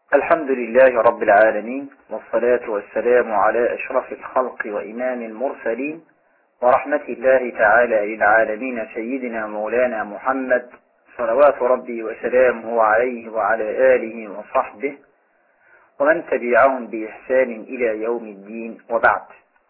الحمد لله رب العالمين، والصلاة والسلام على أشرف الخلق وإمام المرسلين ورحمة الله تعالى للعالمين سيدنا مولانا محمد صلوات ربي وسلامه عليه وعلى آله وصحبه ومن تبعهم بإحسان إلى يوم الدين، وبعد.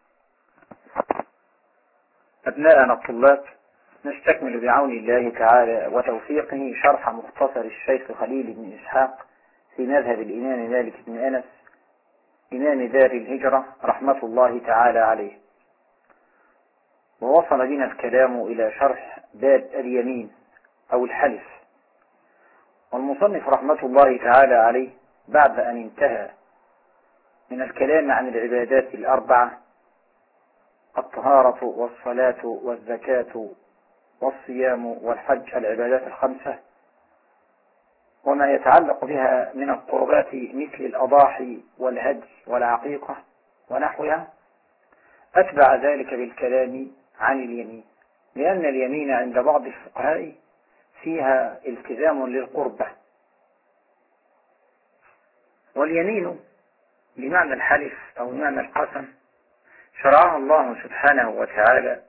أبناءنا الطلاب، نستكمل بعون الله تعالى وتوفيقه شرح مختصر الشيخ خليل بن إسحاق في مذهب الإمام مالك بن أنس إمام دار الهجرة رحمة الله تعالى عليه. ووصل بنا الكلام إلى شرح باب اليمين أو الحلف، والمصنف رحمة الله تعالى عليه بعد أن انتهى من الكلام عن العبادات الأربعة: الطهارة والصلاة والزكاة والصيام والحج، العبادات الخمسة، وما يتعلق بها من القربات مثل الأضاحي والهدي والعقيقة ونحوها، أتبع ذلك بالكلام عن اليمين، لأن اليمين عند بعض الفقهاء فيها التزام للقربة، واليمين بمعنى الحلف أو بمعنى القسم شرعها الله سبحانه وتعالى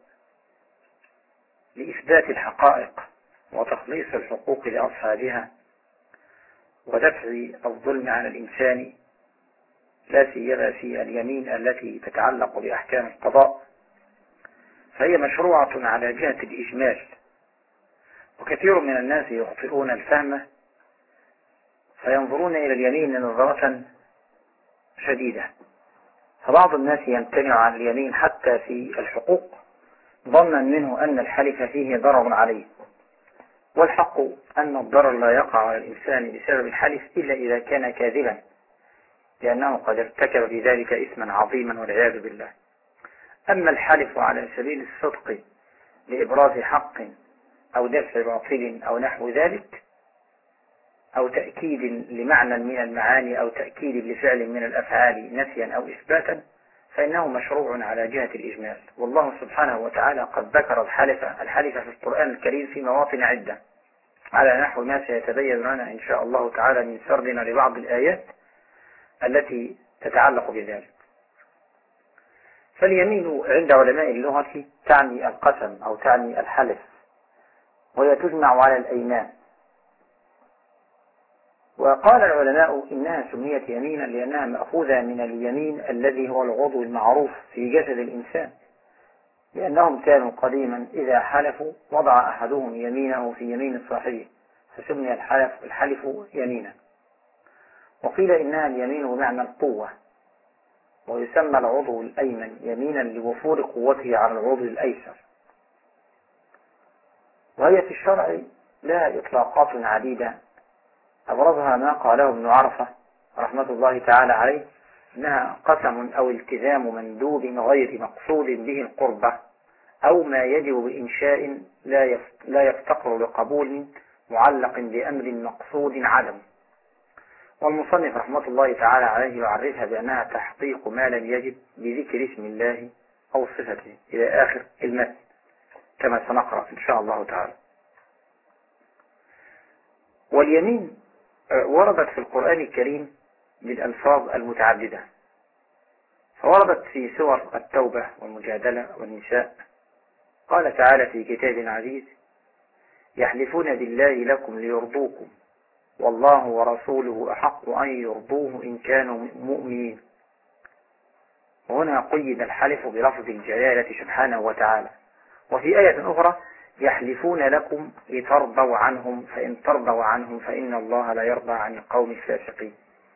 لإثبات الحقائق وتخليص الحقوق لأصحابها ودفع الظلم عن الإنسان، لا سيما في اليمين التي تتعلق بأحكام القضاء، فهي مشروعة على جهة الإجمال. وكثير من الناس يخطئون الفهم فينظرون إلى اليمين نظرة شديدة، فبعض الناس يمتنع عن اليمين حتى في الحقوق ظنا منه أن الحلف فيه ضرر عليه، والحق أن الضرر لا يقع على الإنسان بسبب الحلف إلا إذا كان كاذبا، لأنه قد ارتكب بذلك إثما عظيما والعياذ بالله. أما الحلف على سبيل الصدق لإبراز حق أو دفع باطل أو نحو ذلك، أو تأكيد لمعنى من المعاني أو تأكيد لفعل من الأفعال نفيا أو إثباتا، فإنه مشروع على جهة الإجمال. والله سبحانه وتعالى قد ذكر الحلف في القرآن الكريم في مواطن عدة على نحو ما سيتبين لنا إن شاء الله تعالى من سردنا لبعض الآيات التي تتعلق بذلك. فاليمين عند علماء اللغة تعني القسم أو تعني الحلف، وهي تجمع على الأيمان. وقال العلماء إنها سميت يمينا لأنها مأخوذة من اليمين الذي هو العضو المعروف في جسد الإنسان، لأنهم كانوا قديما إذا حلفوا وضع أحدهم يمينه في يمين صاحبه فسمي الحلف يمينا. وقيل إنها اليمين بمعنى القوة، ويسمى العضو الأيمن يمينا لوفور قوته على العضو الأيسر. وهي في الشرع لها إطلاقات عديدة، أبرزها ما قاله ابن عرفة رحمة الله تعالى عليه: إنها قسم أو التزام مندوب غير مقصود به القربة، أو ما يجب بإنشاء لا يفتقر لقبول معلق بأمر مقصود عدم. والمصنف رحمة الله تعالى عليه يعرفها بأنها تحقيق ما لم يجب بذكر اسم الله أو صفته إلى آخر المتن، كما سنقرأ إن شاء الله تعالى. واليمين وردت في القرآن الكريم بالألفاظ المتعددة، فوردت في سور التوبة والمجادلة والنساء. قال تعالى في كتاب عزيز: يحلفون بالله لكم ليرضوكم والله ورسوله أحق أن يرضوه إن كانوا مؤمنين. وهنا قيد الحلف بلفظ الجلالة سبحانه وتعالى. وفي آية أخرى: يحلفون لكم لترضوا عنهم فإن ترضوا عنهم فإن الله لا يرضى عن القوم الفاسقين.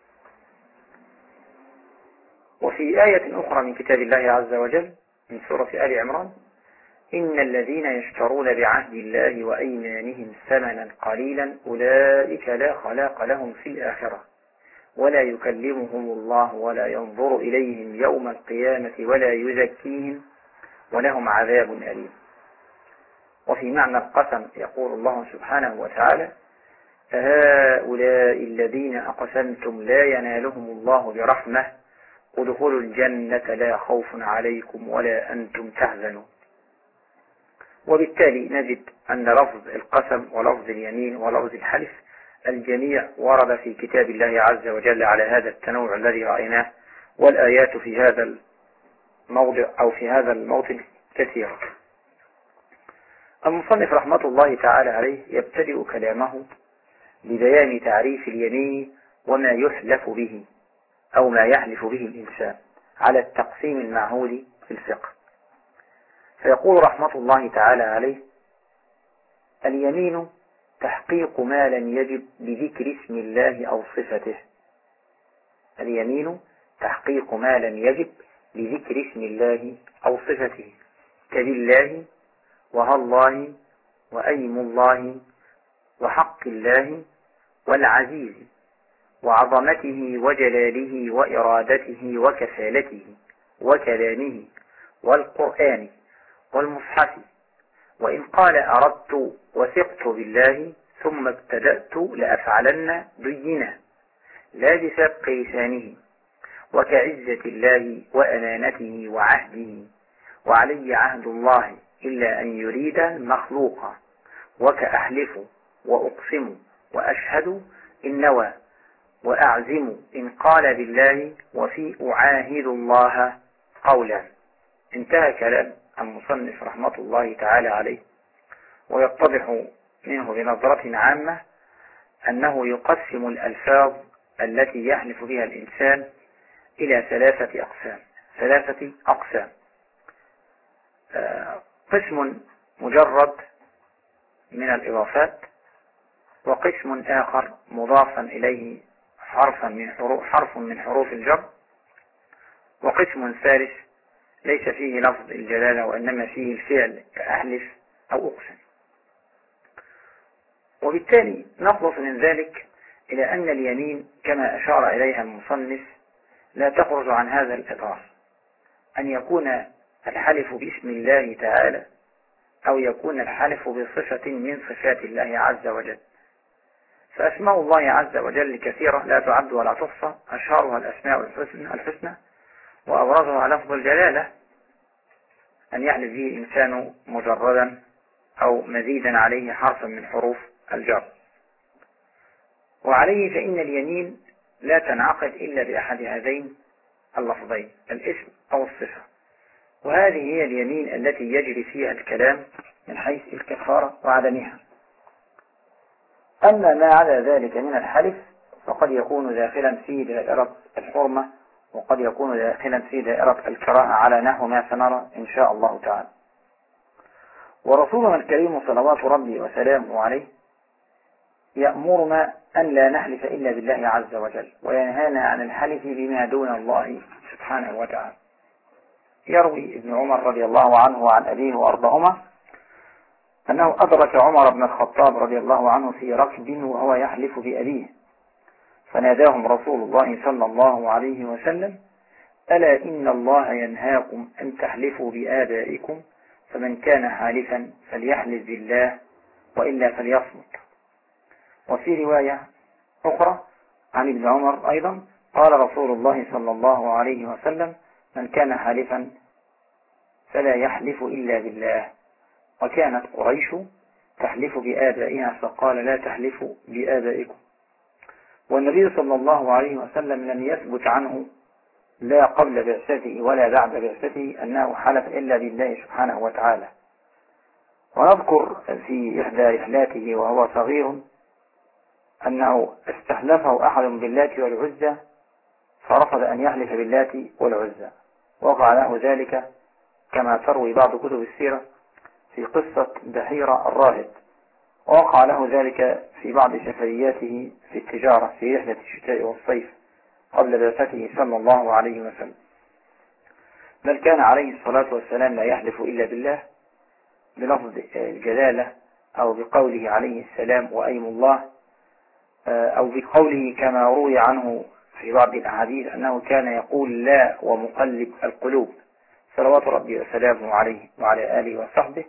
وفي آية أخرى من كتاب الله عز وجل من سورة آل عمران: إن الذين يشترون بعهد الله وأيمانهم ثمنا قليلا أولئك لا خلاق لهم في الآخرة ولا يكلمهم الله ولا ينظر إليهم يوم القيامة ولا يزكيهم ولهم عذاب أليم. وفي معنى القسم يقول الله سبحانه وتعالى: فهؤلاء الذين أقسمتم لا ينالهم الله برحمة ادخلوا الجنة لا خوف عليكم ولا أنتم تحزنون. وبالتالي نجد أن لفظ القسم ولفظ اليمين ولفظ الحلف الجميع ورد في كتاب الله عز وجل على هذا التنوع الذي رأيناه، والآيات في هذا الموضع أو في هذا الموطن كثيرة. المصنف رحمة الله تعالى عليه يبتدئ كلامه ببيان تعريف اليمين وما يحلف به أو ما يحلف به الإنسان على التقسيم المعهود في الفقه. فيقول رحمة الله تعالى عليه: اليمين تحقيق ما لم يجب بذكر اسم الله أو صفته. اليمين تحقيق ما لم يجب بذكر اسم الله أو صفته، كبالله وهالله وأيم الله وحق الله والعزيز وعظمته وجلاله وإرادته وكفالته وكلامه والقرآن والمصحف. وإن قال أردت وثقت بالله ثم ابتدأت لأفعلن بينا لا بسبق لسانه، وكعزة الله وأمانته وعهده وعلي عهد الله إلا أن يريد المخلوق، وكأحلف وأقسم وأشهد إن نوى، وأعزم إن قال بالله، وفي أعاهد الله قولا. انتهى كلام المصنف رحمة الله تعالى عليه، ويتضح منه بنظرة عامة أنه يقسم الألفاظ التي يحلف بها الإنسان إلى ثلاثة أقسام. قسم مجرد من الإضافات، وقسم آخر مضافا إليه حرف من حروف الجر، وقسم ثالث ليس فيه لفظ الجلالة وإنما فيه الفعل كأحلف أو أقسم. وبالتالي نخلص من ذلك إلى أن اليمين كما أشار إليها المصنف لا تخرج عن هذا الإطار، أن يكون الحلف باسم الله تعالى أو يكون الحلف بصفة من صفات الله عز وجل. فأسماء الله عز وجل كثيرة لا تعد ولا تحصى، أشهرها الأسماء الحسنى وأبرزها لفظ الجلالة، أن يحلف به الإنسان مجردا أو مزيدا عليه حرفا من حروف الجر. وعليه فإن اليمين لا تنعقد إلا بأحد هذين اللفظين، الاسم أو الصفة، وهذه هي اليمين التي يجري فيها الكلام من حيث الكفارة وعدمها. أما ما عدا ذلك من الحلف فقد يكون داخلا في دائرة الحرمة، وقد يكون داخلا في دائرة الكراهة على نحو ما سنرى إن شاء الله تعالى. ورسولنا الكريم صلوات ربي وسلامه عليه يأمرنا أن لا نحلف إلا بالله عز وجل، وينهانا عن الحلف بما دون الله سبحانه وتعالى. يروي ابن عمر رضي الله عنه وعن أبيه وأرضاهما أنه أدرك عمر بن الخطاب رضي الله عنه في ركب وهو يحلف بأبيه، فناداهم رسول الله صلى الله عليه وسلم: ألا إن الله ينهاكم أن تحلفوا بآبائكم، فمن كان حالفا فليحلف بالله وإلا فليصمت. وفي رواية أخرى عن ابن عمر أيضا قال رسول الله صلى الله عليه وسلم: من كان حالفا فلا يحلف إلا بالله. وكانت قريش تحلف بآبائها فقال: لا تحلفوا بآبائكم. والنبي صلى الله عليه وسلم لم يثبت عنه لا قبل بعثته ولا بعد بعثته أنه حلف إلا بالله سبحانه وتعالى. ونذكر في إحدى رحلاته وهو صغير أنه استحلفه أحد باللات والعزى فرفض أن يحلف باللات والعزى، وقع له ذلك كما تروي بعض كتب السيرة في قصة بحيرة الراهب، ووقع له ذلك في بعض سفرياته في التجارة في رحلة الشتاء والصيف قبل بعثته صلى الله عليه وسلم. بل كان عليه الصلاة والسلام لا يحلف إلا بالله بلفظ الجلالة، أو بقوله عليه السلام وأيم الله، أو بقوله كما روي عنه في بعض الأحاديث أنه كان يقول لا ومقلب القلوب صلوات ربي وسلامه عليه وعلى آله وصحبه.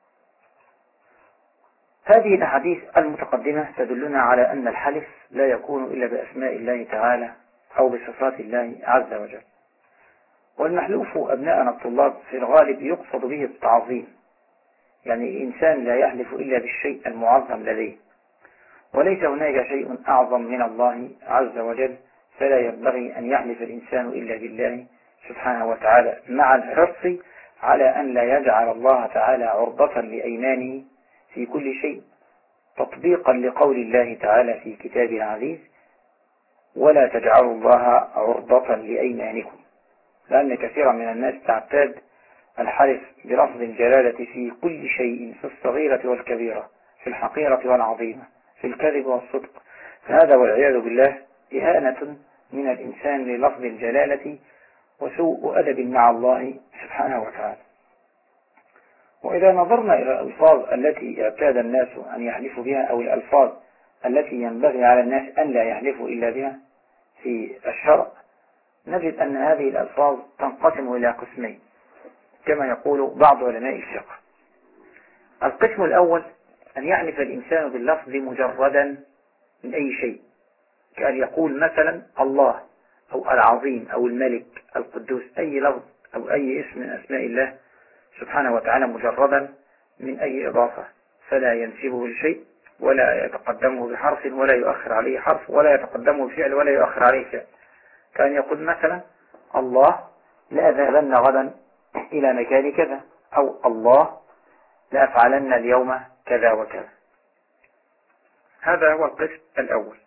هذه الأحاديث المتقدمة تدلنا على أن الحلف لا يكون إلا بأسماء الله تعالى أو بصفات الله عز وجل. والمحلوف أبناءنا الطلاب في الغالب يقصد به التعظيم، يعني الإنسان لا يحلف إلا بالشيء المعظم لديه. وليس هناك شيء أعظم من الله عز وجل، فلا ينبغي أن يحلف الإنسان إلا بالله سبحانه وتعالى، مع الحرص على أن لا يجعل الله تعالى عرضة لأيمانه في كل شيء، تطبيقا لقول الله تعالى في كتابه العزيز: ولا تجعلوا الله عرضة لأيمانكم. لأن كثيرا من الناس تعتاد الحلف بلفظ الجلالة في كل شيء، في الصغيرة والكبيرة، في الحقيرة والعظيمة، في الكذب والصدق. هذا والعياذ بالله إهانة من الإنسان للفظ الجلالة وسوء أدب مع الله سبحانه وتعالى. وإذا نظرنا إلى الألفاظ التي اعتاد الناس أن يحلفوا بها، أو الألفاظ التي ينبغي على الناس أن لا يحلفوا إلا بها في الشرع، نجد أن هذه الألفاظ تنقسم إلى قسمين كما يقول بعض علماء الفقه. القسم الأول أن يحلف الإنسان باللفظ مجردا من أي شيء، كأن يقول مثلا الله أو العظيم أو الملك القدوس، أي لفظ أو أي اسم من أسماء الله سبحانه وتعالى مجردا من أي إضافة، فلا ينسبه لشيء ولا يتقدمه بحرف ولا يؤخر عليه حرف، ولا يتقدمه بفعل ولا يؤخر عليه فعل. كان يقول مثلا الله لأذهبن غدا إلى مكان كذا، أو الله لأفعلن اليوم كذا وكذا. هذا هو القسم الأول.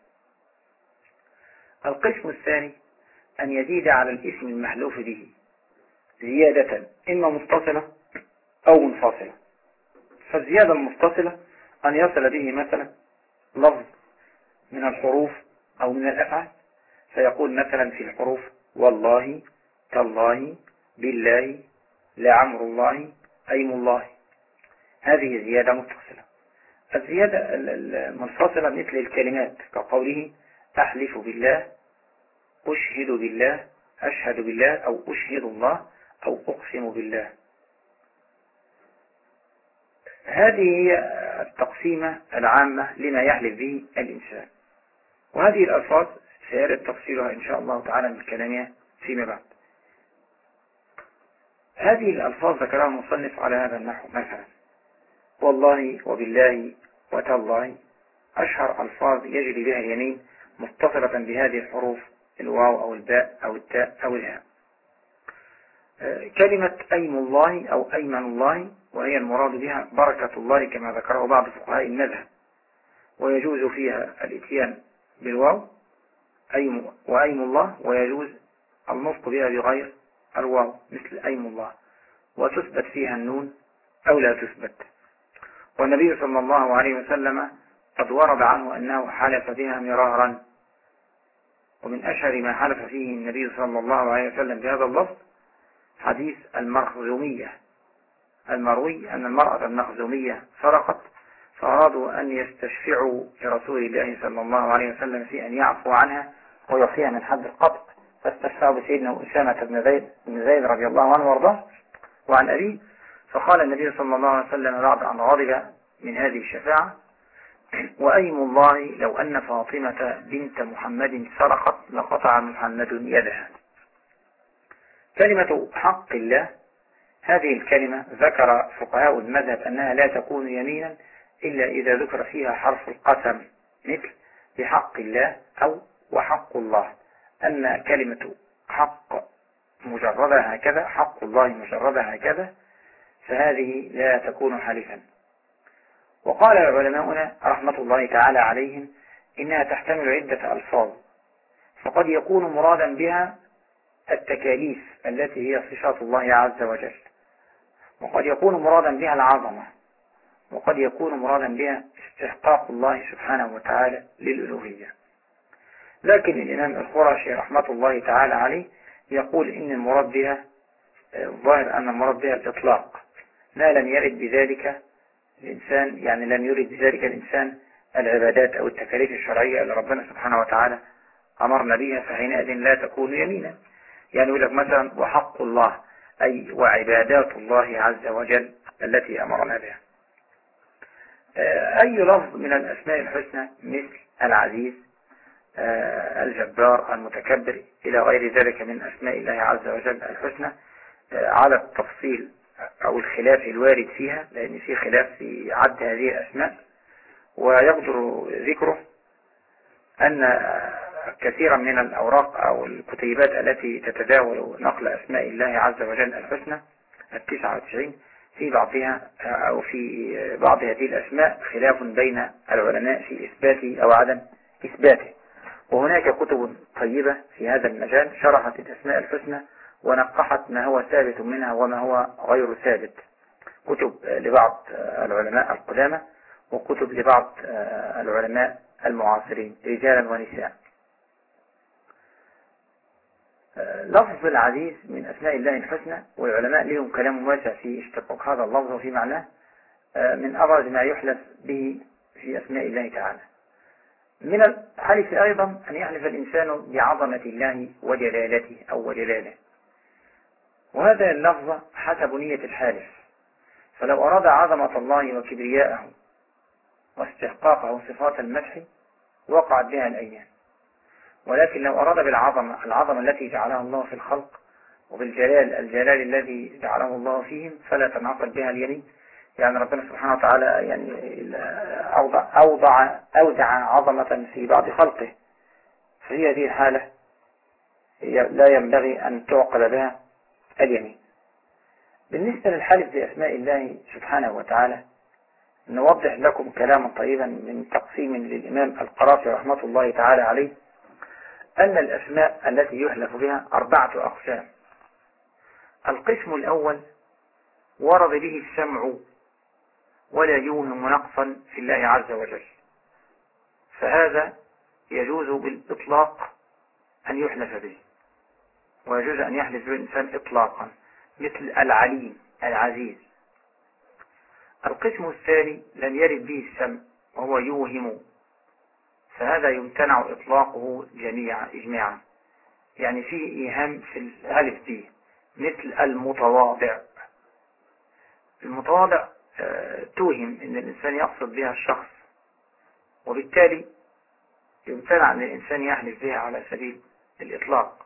القسم الثاني أن يزيد على الاسم المحلوف به زيادة إما متصلة أو منفصلة. فالزيادة المتصلة أن يصل به مثلا لفظ من الحروف أو من الأفعال، فيقول مثلا في الحروف والله، تالله، بالله، لعمر الله، أيم الله. هذه زيادة متصلة. الزيادة المنفصلة مثل الكلمات كقوله أحلف بالله، أشهد بالله، أشهد بالله، أو أشهد الله، أو أقسم بالله. هذه هي التقسيمة العامة لما يحلف به الإنسان، وهذه الألفاظ سيرد تفصيلها إن شاء الله تعالى من كلامها فيما بعد. هذه الألفاظ ذكرها المصنف على هذا النحو: مثلا والله وبالله وتالله، أشهر ألفاظ يجري بها اليمين متصلة بهذه الحروف، الواو أو الباء أو التاء أو الهاء. كلمة أيم الله أو أيمن الله، وهي المراد بها بركة الله كما ذكره بعض فقهاء المذهب، ويجوز فيها الاتيان بالواو أيم وأيم الله، ويجوز النطق بها بغير الواو مثل أيم الله، وتثبت فيها النون أو لا تثبت. والنبي صلى الله عليه وسلم قد ورد عنه أنه حلف بها مرارا، ومن أشهر ما حلف فيه النبي صلى الله عليه وسلم بهذا اللفظ حديث المخزومية المروي أن المرأة المخزومية سرقت، فأرادوا أن يستشفعوا لرسول الله صلى الله عليه وسلم في أن يعفو عنها ويعفيها من حد القطع، فاستشفعوا بسيدنا أسامة بن زيد رضي الله عنه وارضاه وعن أبيه. فقال النبي صلى الله عليه وسلم بعد أن غضب من هذه الشفاعة: وأيم الله لو أن فاطمة بنت محمد سرقت لقطع محمد يدها. كلمة حق الله، هذه الكلمة ذكر فقهاء المذهب أنها لا تكون يمينا إلا إذا ذكر فيها حرف القسم، مثل بحق الله أو وحق الله. أما كلمة حق مجردها هكذا، حق الله مجردها هكذا، فهذه لا تكون حلفا. وقال علماؤنا رحمة الله تعالى عليهم إنها تحتمل عدة ألفاظ، فقد يكون مرادا بها التكاليف التي هي صفات الله عز وجل، وقد يكون مرادا بها العظمة، وقد يكون مرادا بها استحقاق الله سبحانه وتعالى للألوهية. لكن الإمام الخرشي رحمة الله تعالى عليه يقول إن المراد بها الظاهر أن المراد بها الإطلاق، ما لم يرد بذلك الإنسان، يعني لم يرد بذلك الإنسان العبادات أو التكاليف الشرعية اللي ربنا سبحانه وتعالى أمرنا بها، فحينئذ لا تكون يمينا. يعني يقول لك مثلا وحق الله، أي وعبادات الله عز وجل التي أمرنا بها. أي لفظ من الأسماء الحسنى مثل العزيز، الجبار، المتكبر، إلى غير ذلك من أسماء الله عز وجل الحسنى، على التفصيل أو الخلاف الوارد فيها، لأن في خلاف في عد هذه الأسماء، ويقدر ذكره أن كثيرا من الأوراق أو الكتيبات التي تتداول نقل أسماء الله عز وجل الحسنى 99 في بعضها أو في بعض هذه الأسماء خلاف بين العلماء في إثباته أو عدم إثباته. وهناك كتب طيبة في هذا المجال شرحت الأسماء الحسنى ونقحت ما هو ثابت منها وما هو غير ثابت، كتب لبعض العلماء القدامى وكتب لبعض العلماء المعاصرين رجالا ونساء. لفظ العزيز من أسماء الله الحسنى، والعلماء لهم كلام واسع في اشتقاق هذا اللفظ وفي معناه، من أبرز ما يحلف به في أسماء الله تعالى. من الحلف أيضا أن يحلف الإنسان بعظمة الله وجلالته أو وجلاله، وهذا اللفظ حسب نية الحالف. فلو أراد عظمة الله وكبرياءه واستحقاقه صفات المدح وقعت بها الأيمان، ولكن لو أراد بالعظمة العظمة التي جعلها الله في الخلق وبالجلال الجلال الذي جعله الله فيهم فلا تنعقد بها اليمين. يعني ربنا سبحانه وتعالى يعني أودع عظمة في بعض خلقه، فهي هذه الحالة لا ينبغي أن تعقد بها اليمين. بالنسبة للحلف بأسماء الله سبحانه وتعالى نوضح لكم كلاما طيبا من تقسيم للإمام القرافي رحمة الله تعالى عليه، أن الأسماء التي يحلف بها 4 أقسام. القسم الأول ورد به السمع ولا يوهم نقصا في الله عز وجل، فهذا يجوز بالإطلاق أن يحلف به، ويجوز أن يحلف به الإنسان إطلاقا، مثل العليم العزيز. القسم الثاني لم يرد به السمع وهو يوهم، فهذا يمتنع إطلاقه إجماعا، يعني فيه إيهام في الألف دي، مثل المتواضع. المتواضع توهم إن الإنسان يقصد بها الشخص، وبالتالي يمتنع أن الإنسان يحلف بها على سبيل الإطلاق.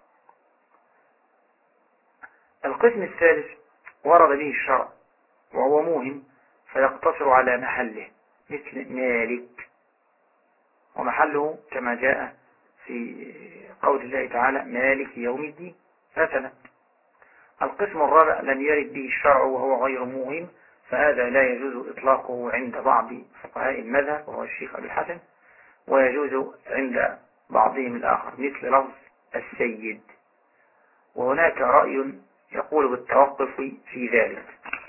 القسم الثالث ورد به الشرع وهو موهم فيقتصر على محله، مثل مالك، ومحله كما جاء في قول الله تعالى مالك يوم الدين مثلا. القسم الرابع لم يرد به الشرع وهو غير موهم، فهذا لا يجوز إطلاقه عند بعض فقهاء المذهب وهو الشيخ أبي الحسن، ويجوز عند بعضهم الآخر مثل لفظ السيد، وهناك رأي يقول بالتوقف في ذلك.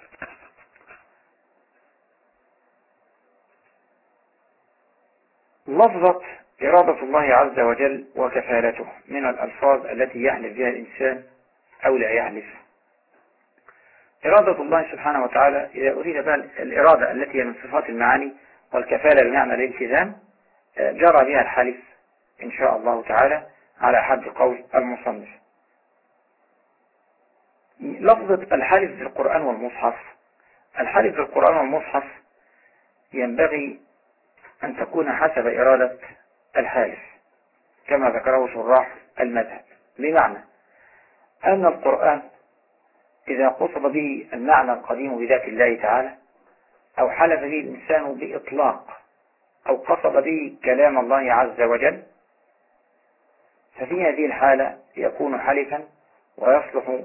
لفظة إرادة الله عز وجل وكفالته من الألفاظ التي يحلف بها الإنسان أو لا يحلف. إرادة الله سبحانه وتعالى إذا أريد بها الإرادة التي هي من صفات المعاني، والكفالة بمعنى الالتزام، جرى بها الحلف إن شاء الله تعالى على حد قول المصنف. لفظة الحلف بالقرآن والمصحف. الحلف بالقرآن والمصحف ينبغي أن تكون حسب إرادة الحالف كما ذكره شراح المذهب، بمعنى أن القرآن إذا قصد به المعنى القديم بذات الله تعالى، أو حلف به الإنسان بإطلاق، أو قصد به كلام الله عز وجل، ففي هذه الحالة يكون حلفا ويصلح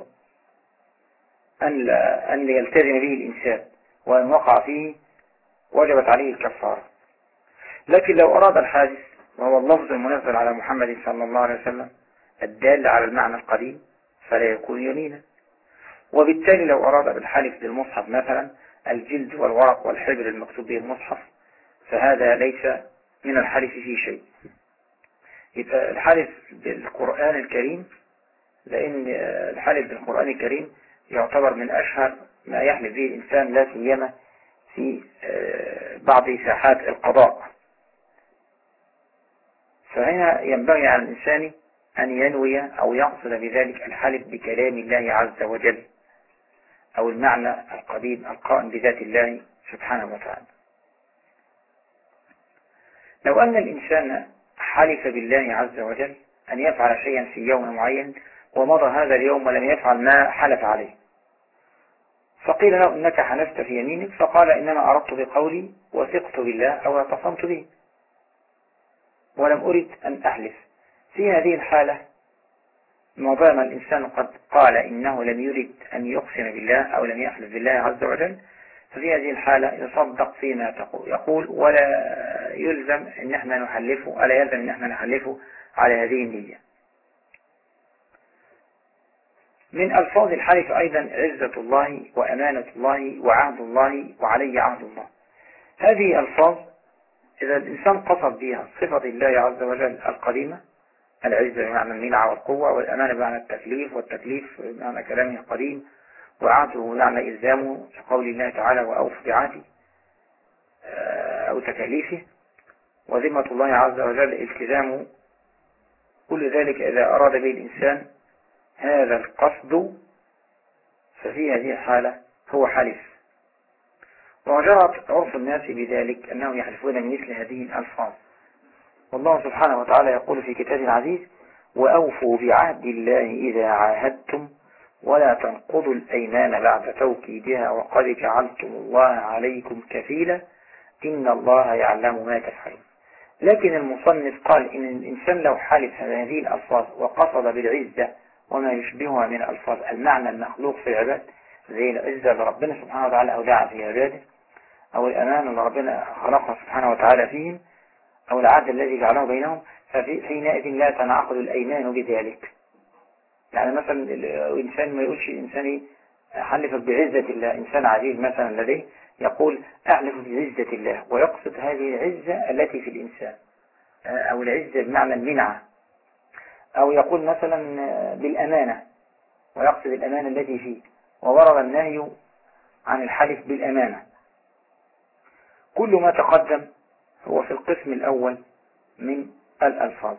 أن يلتزم به الإنسان، وأن وقع فيه وجبت عليه الكفارة. لكن لو أراد الحادث وهو اللفظ المنزل على محمد صلى الله عليه وسلم الدال على المعنى القديم فلا يكون يمينا. وبالتالي لو أراد بالحلف بالمصحف مثلا الجلد والورق والحبر المكتوب به المصحف، فهذا ليس من الحلف فيه شيء. يبقى الحلف بالقرآن الكريم، لأن الحلف بالقرآن الكريم يعتبر من أشهر ما يحلف به الإنسان، لا سيما في بعض ساحات القضاء. فهنا ينبغي على الإنسان أن ينوي أو يقصد بذلك الحلف بكلام الله عز وجل، أو المعنى القديم القائم بذات الله سبحانه وتعالى. لو أن الإنسان حلف بالله عز وجل أن يفعل شيئا في يوم معين، ومضى هذا اليوم ولم يفعل ما حلف عليه، فقيل له إنك حنفت في يمينك، فقال إنما أردت بقولي وثقت بالله أو اعتصمت به ولم أرد أن أحلف. في هذه الحالة ما دام الإنسان قد قال إنه لم يرد أن يقسم بالله أو لم يحلف بالله عز وجل، ففي هذه الحالة يصدق فيما يقول ولا يلزم أن احنا نحلفه، ألا يلزم أن احنا نحلفه على هذه النية. من ألفاظ الحلف أيضا عزة الله وأمانة الله وعهد الله وعلي عهد الله. هذه ألفاظ إذا الإنسان قصد بها صفة الله عز وجل القديمة، العزة بمعنى المنعة والقوة، والأمانة بمعنى التكليف، والتكليف بمعنى كلامه القديم، وعهده بمعنى إلزامه كقول الله تعالى وأوف بعهدي أو تكاليفه، وذمة الله عز وجل التزامه. كل ذلك إذا أراد به الإنسان هذا القصد ففي هذه الحالة هو حلف. وجرت عرف الناس بذلك أنهم يحلفون بمثل هذه الألفاظ. والله سبحانه وتعالى يقول في كتابه العزيز وأوفوا بعهد الله إذا عاهدتم ولا تنقضوا الأيمان بعد توكيدها وقد جعلتم الله عليكم كفيلا إن الله يعلم ما تفعلون. لكن المصنف قال إن الإنسان لو حلف هذه الألفاظ وقصد بالعزة وما يشبهها من الألفاظ المعنى المخلوق في العباد زي العزة اللي ربنا سبحانه وتعالى أودع في عباده، أو الأمان اللي ربنا خلقه سبحانه وتعالى فيهم، أو العهد الذي جعله بينهم، فحينئذ لا تنعقد الأيمان بذلك. يعني مثلا الإنسان ما يقولش إنسان حلف بعزة الله، إنسان عزيز مثلا لديه يقول أحلف بعزة الله ويقصد هذه العزة التي في الإنسان، أو العزة بمعنى المنعة، أو يقول مثلا بالأمانة ويقصد الأمانة التي فيه، وورد النهي عن الحلف بالأمانة. كل ما تقدم هو في القسم الأول من الألفاظ.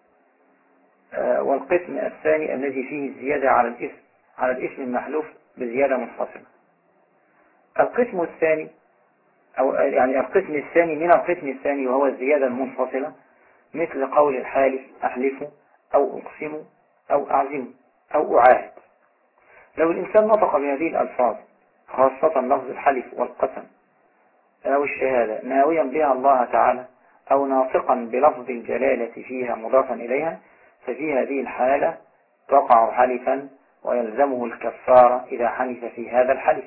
والقسم الثاني الذي فيه الزيادة على الاسم المحلوف بزيادة منفصلة. القسم الثاني أو يعني القسم الثاني من القسم الثاني وهو الزيادة المنفصلة، مثل قول الحالف أحلف أو أقسم أو أعزم أو أعاهد. لو الإنسان نطق بهذه الألفاظ خاصة لفظ الحلف والقسم أو الشهادة ناويا بها الله تعالى أو ناطقا بلفظ الجلالة فيها مضافا إليها، ففي هذه الحالة تقع حلفا ويلزمه الكفارة إذا حلف في هذا الحلف.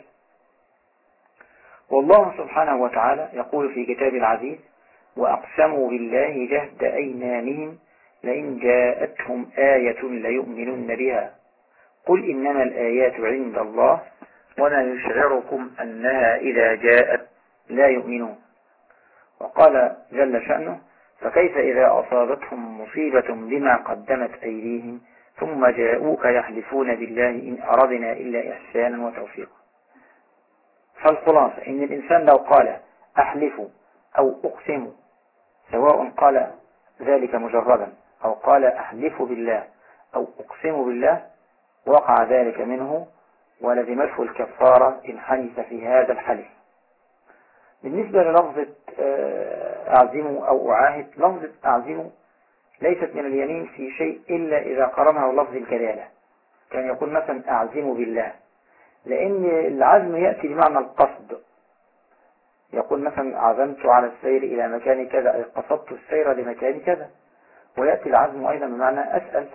والله سبحانه وتعالى يقول في كتاب العزيز وأقسموا بالله جهد أيمانهم لئن جاءتهم آية ليؤمنن بها قل إنما الآيات عند الله وما يشعركم أنها إذا جاءت لا يؤمنون. وقال جل شأنه فكيف إذا أصابتهم مصيبة بما قدمت أيديهم ثم جاءوك يحلفون بالله إن أردنا إلا إحسانا وتوفيقا. فالخلاصة إن الإنسان لو قال أحلف أو أقسم، سواء قال ذلك مجردا أو قال أحلف بالله أو أقسم بالله، وقع ذلك منه ولزمته الكفارة إن حلف في هذا الحلف. بالنسبة للفظة أعزم أو أعاهد، لفظة أعزم ليست من اليمين في شيء إلا إذا قرنها لفظ الجلالة، كان يقول مثلا أعزم بالله، لأن العزم يأتي بمعنى القصد. يقول مثلا عزمت على السير إلى مكان كذا، أي قصدت السير لمكان كذا، ويأتي العزم أيضا بمعنى أسأل.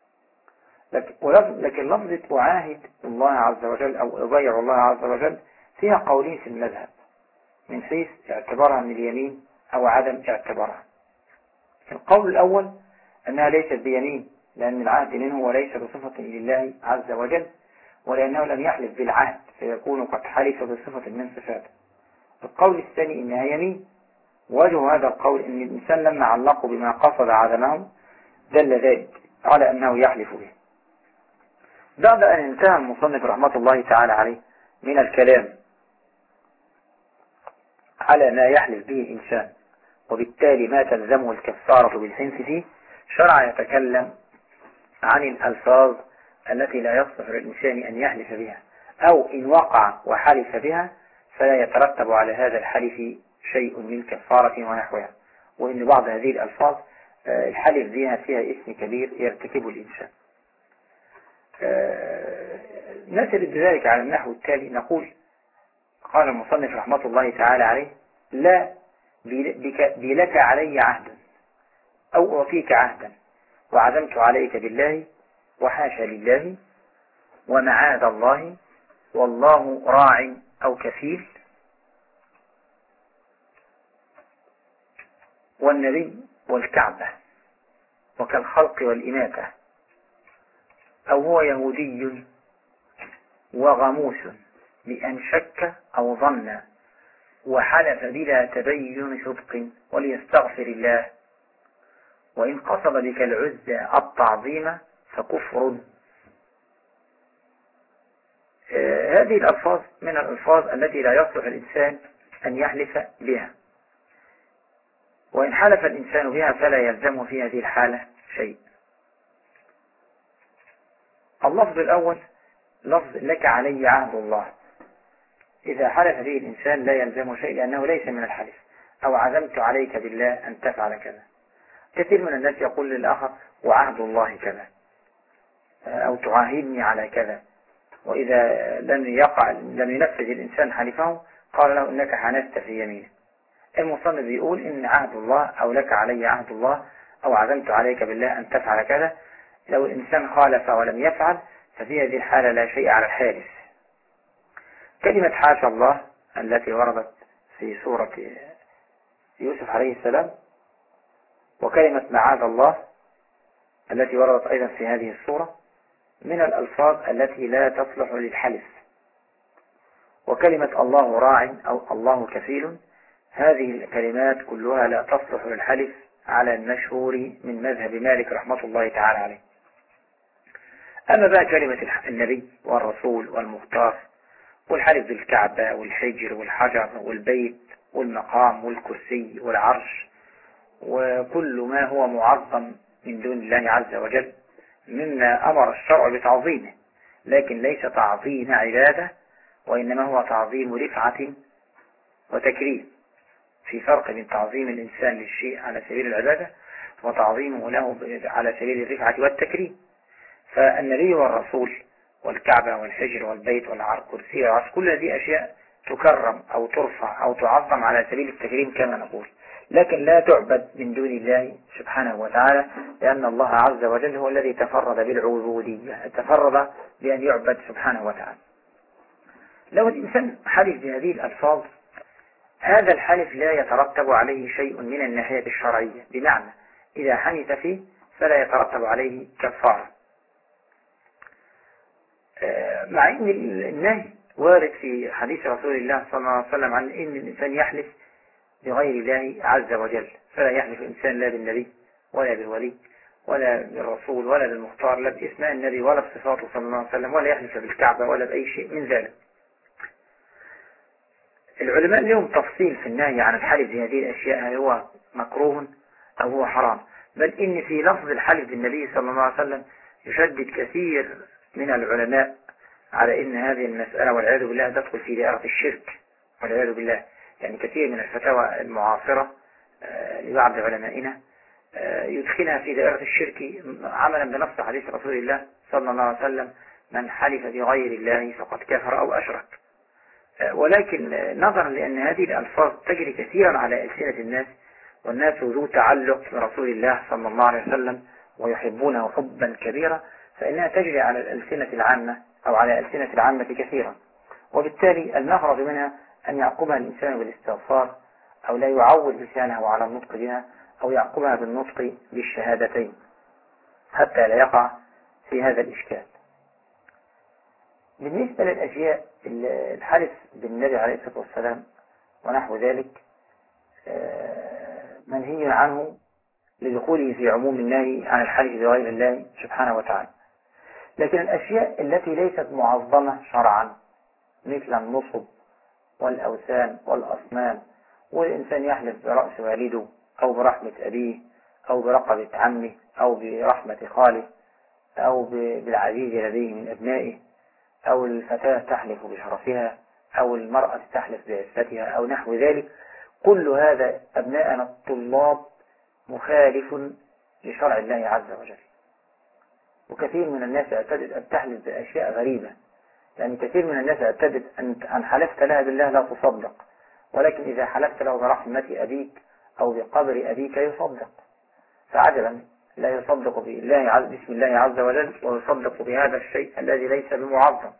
لكن لفظة أعاهد الله عز وجل أو أبايع الله عز وجل فيها قولين في المذهب من حيث اعتبارها من اليمين أو عدم اعتبارها. القول الأول أنها ليست بيمين لأن العهد منه وليس بصفة لله عز وجل، ولأنه لم يحلف بالعهد فيكون قد حلف بصفة من صفاته. القول الثاني إنها يمين. وجه هذا القول إن الإنسان لما علقه بما قصد عدمه دل ذلك على أنه يحلف به. بعد أن انتهى المصنف رحمة الله تعالى عليه من الكلام على ما يحلف به الإنسان وبالتالي ما تلزمه الكفارة بالحنث فيه، شرع يتكلم عن الألفاظ التي لا يصلح للإنسان أن يحلف بها، أو إن وقع وحلف بها فلا يترتب على هذا الحلف شيء من كفارة ونحوها، وإن بعض هذه الألفاظ الحلف بها فيها اسم كبير يرتكبه الإنسان. نسرد ذلك على النحو التالي نقول: قال المصنف رحمة الله تعالى عليه: لا بلك علي عهد أو أعطيك عهدا وعزمت عليك بالله وحاشا لله ومعاذ الله والله راع أو كفيل والنبي والكعبة وكالخلق والإماتة أو هو يهودي وغموس بأن شك أو ظن وحلف بلا تبين صدق وليستغفر الله وإن قصد بك العزة التعظيم فكفر. هذه الألفاظ من الألفاظ التي لا يصلح الإنسان أن يحلف بها، وإن حلف الإنسان بها فلا يلزمه في هذه الحالة شيء. اللفظ الأول لفظ لك علي عهد الله، إذا حلف به الإنسان لا يلزمه شيء لأنه ليس من الحلف. أو عزمت عليك بالله أن تفعل كذا. كثير من الناس يقول للآخر وعهد الله كذا، أو تعاهدني على كذا، وإذا لم ينفذ الإنسان حلفه قال له إنك حنست في يمينه. المصنف يقول إن عهد الله أو لك علي عهد الله أو عزمت عليك بالله أن تفعل كذا، لو الإنسان خالف ولم يفعل ففي هذه الحالة لا شيء على الحالف. كلمة حاشا الله التي وردت في سورة يوسف عليه السلام، وكلمة معاذ الله التي وردت أيضا في هذه السورة، من الألفاظ التي لا تصلح للحلف. وكلمة الله راع أو الله كفيل، هذه الكلمات كلها لا تصلح للحلف على المشهور من مذهب مالك رحمة الله تعالى عليه. أما بقى كلمة النبي والرسول والمختار والحلف بالكعبة والحجر والحجر والبيت والمقام والكرسي والعرش وكل ما هو معظم من دون الله عز وجل مما أمر الشرع بتعظيمه، لكن ليس تعظيم عبادة، وإنما هو تعظيم رفعة وتكريم. في فرق بين تعظيم الإنسان للشيء على سبيل العبادة وتعظيمه له على سبيل الرفعة والتكريم. فالنبي والرسول والكعبة والحجر والبيت والكرسي والعرش كل هذه أشياء تكرم أو ترفع أو تعظم على سبيل التكريم كما نقول، لكن لا تعبد من دون الله سبحانه وتعالى، لأن الله عز وجل هو الذي تفرد بالعبودية، تفرد بأن يعبد سبحانه وتعالى. لو الإنسان حلف بهذه الألفاظ هذا الحلف لا يترتب عليه شيء من الناحية الشرعية، بمعنى إذا حنث فيه فلا يترتب عليه كفارة، مع أن النهي وارد في حديث رسول الله صلى الله عليه وسلم عن أن الإنسان يحلف بغير الله عز وجل، فلا يحلف الإنسان لا بالنبي ولا بالولي ولا بالرسول ولا بالمختار، لا باسماء النبي ولا بصفاته صلى الله عليه وسلم، ولا يحلف بالكعبة ولا بأي شيء من ذلك. العلماء لهم تفصيل في النهي عن الحلف بهذه الأشياء، هل هو مكروه أو هو حرام، بل إن في لفظ الحلف بالنبي صلى الله عليه وسلم يشدد كثير من العلماء على إن هذه المسألة والعياذ بالله تدخل في دائرة الشرك والعياذ بالله. يعني كثير من الفتاوى المعاصرة لبعض علمائنا يدخلها في دائرة الشرك عملا بنص حديث رسول الله صلى الله عليه وسلم: من حلف بغير الله فقد كفر أو أشرك. ولكن نظرا لأن هذه الألفاظ تجري كثيرا على ألسنة الناس، والناس ذو تعلق برسول الله صلى الله عليه وسلم ويحبونه حبا كبيرا، فإنها تجري على الألسنة العامة أو على ألسنة العامة كثيرا، وبالتالي المخرج منها أن يعقبها الإنسان بالاستغفار، أو لا يعود لسانه على النطق بها، أو يعقبها بالنطق بالشهادتين حتى لا يقع في هذا الإشكال. بالنسبة للأشياء الحلف بالنبي عليه الصلاة والسلام ونحو ذلك منهي عنه لدخوله في عموم النهي عن الحلف بغير الله سبحانه وتعالى. لكن الأشياء التي ليست معظمة شرعا مثل النصب والأوثان والأصنام، والإنسان يحلف برأس والده أو برحمة أبيه أو برقبة عمه أو برحمة خاله أو بالعزيز لديه من أبنائه، أو الفتاة تحلف بشرفها أو المرأة تحلف بعفتها أو نحو ذلك، كل هذا أبناءنا الطلاب مخالف لشرع الله عز وجل. وكثير من الناس اعتدت أن تحلف بأشياء غريبة لأن كثير من الناس اعتدت أن حلفت لها بالله لا تصدق، ولكن إذا حلفت له برحمة أبيك أو بقبر أبيك يصدق. فعجبا، لا يصدق بسم الله عز وجل ويصدق بهذا الشيء الذي ليس بمعظم.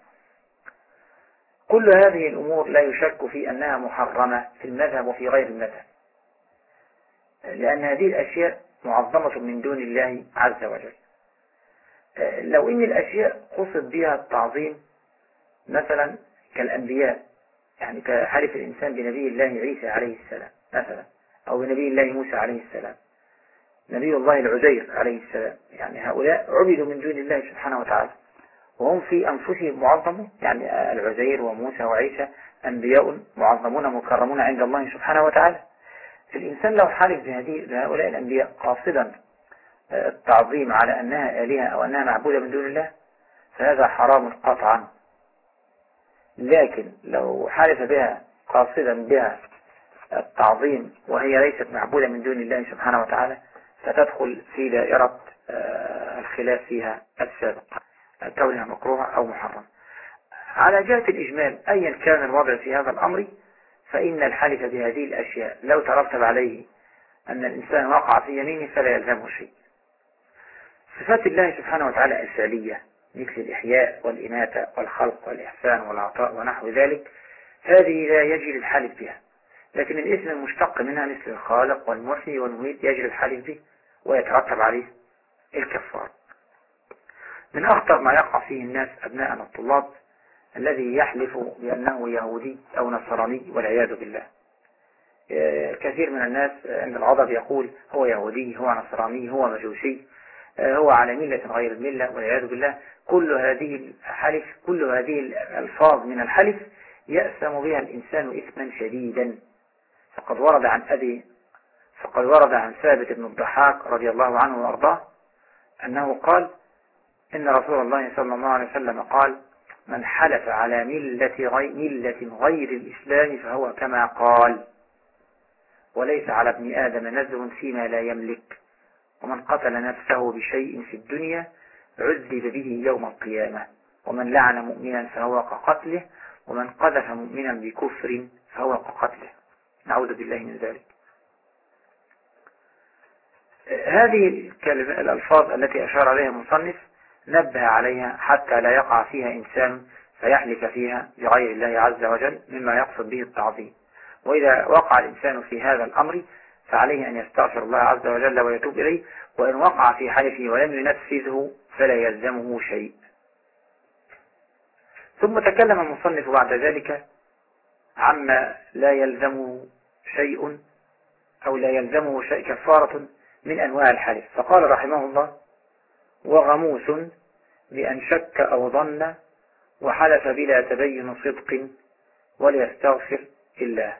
كل هذه الأمور لا يشك في أنها محرمة في المذهب وفي غير المذهب، لأن هذه الأشياء معظمة من دون الله عز وجل. لو إن الأشياء قصد بها التعظيم مثلا كالأنبياء، يعني كحلف الإنسان بنبي الله عيسى عليه السلام مثلا، أو بنبي الله موسى عليه السلام، نبي الله العزير عليه السلام، يعني هؤلاء عبدوا من دون الله سبحانه وتعالى وهم في أنفسهم معظمون، يعني العزير وموسى وعيسى أنبياء معظمون مكرمون عند الله سبحانه وتعالى. الإنسان لو حلف بهؤلاء الأنبياء قاصدا التعظيم على أنها آلهة أو أنها معبودة من دون الله فهذا حرام قطعا. لكن لو حلف بها قاصدا بها التعظيم وهي ليست معبودة من دون الله سبحانه وتعالى فتدخل في دائرة الخلاف فيها السابق، كونها مكروهة أو محرم. على جهة الإجمال أيا كان الوضع في هذا الأمر، فإن الحلف بهذه الأشياء لو ترتب عليه أن الإنسان وقع في يمينه فلا يلزمه شيء. صفات الله سبحانه وتعالى الفعلية مثل الإحياء والإماتة والخلق والإحسان والعطاء ونحو ذلك، هذه لا يجري الحلف بها، لكن الاسم المشتق منها مثل الخالق والمحيي والمميت يجري الحلف به ويترتب عليه الكفار. من أخطر ما يقع فيه الناس أبناءنا الطلاب الذي يحلف بأنه يهودي أو نصراني والعياذ بالله. كثير من الناس عند الغضب يقول هو يهودي، هو نصراني، هو مجوسي، هو على ملة غير الملة والعياذ بالله. كل هذه الألفاظ من الحلف يأثم بها الإنسان إثما شديدا. فقد ورد عن ثابت بن الضحاك رضي الله عنه وأرضاه أنه قال إن رسول الله صلى الله عليه وسلم قال من حلف على ملة غير الإسلام فهو كما قال، وليس على ابن آدم نزر فيما لا يملك، ومن قتل نفسه بشيء في الدنيا عذب به يوم القيامة، ومن لعن مؤمنا فهو كقتله، ومن قذف مؤمنا بكفر فهو كقتله، نعوذ بالله من ذلك. هذه الألفاظ التي أشار عليها المصنف نبه عليها حتى لا يقع فيها إنسان فيحلف فيها بغير الله عز وجل مما يقصد به التعظيم. وإذا وقع الإنسان في هذا الأمر فعليه أن يستغفر الله عز وجل ويتوب إليه، وإن وقع في حلفه ولم ينفذه فلا يلزمه شيء. ثم تكلم المصنف بعد ذلك عما لا يلزمه شيء أو لا يلزمه شيء كفارة من أنواع الحلف، فقال رحمه الله: وغموس بأن شك أو ظن وحلف بلا تبين صدق وليستغفر الله،